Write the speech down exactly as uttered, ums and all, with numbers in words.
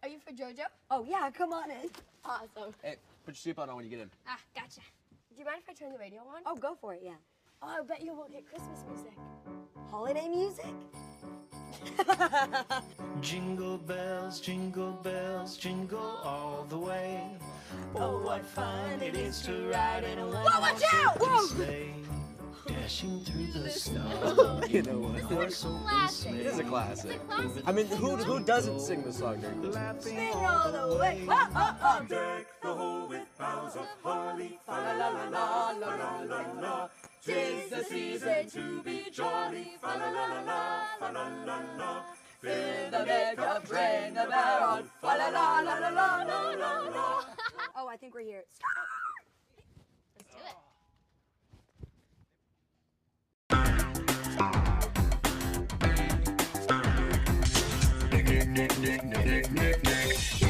you for JoJo? Oh, yeah, come on in. Awesome. Hey, put your seatbelt on when you get in. Ah, gotcha. Do you mind if I turn the radio on? Oh, go for it, yeah. Oh, I bet you won't get Christmas music. Holiday music? Jingle bells, jingle bells, jingle all the way. Oh, what fun it is to ride in a Whoa, watch out! Whoa! sleigh, dashing through the snow. You know what? This is a classic. It is a classic. It's a classic. I mean, who who doesn't sing the song during Christmas? Sing all the way. Oh, oh, oh. Deck the hall with boughs of holly, fa la la la la la la la la. 'Tis the season to be jolly, fa la la la la, fa la la la. Fill the makeup, ring the bell, fa la la la la la la la la. Oh, I think we're here. Let's do it. Nick, nick, nick, nick, nick, nick, nick.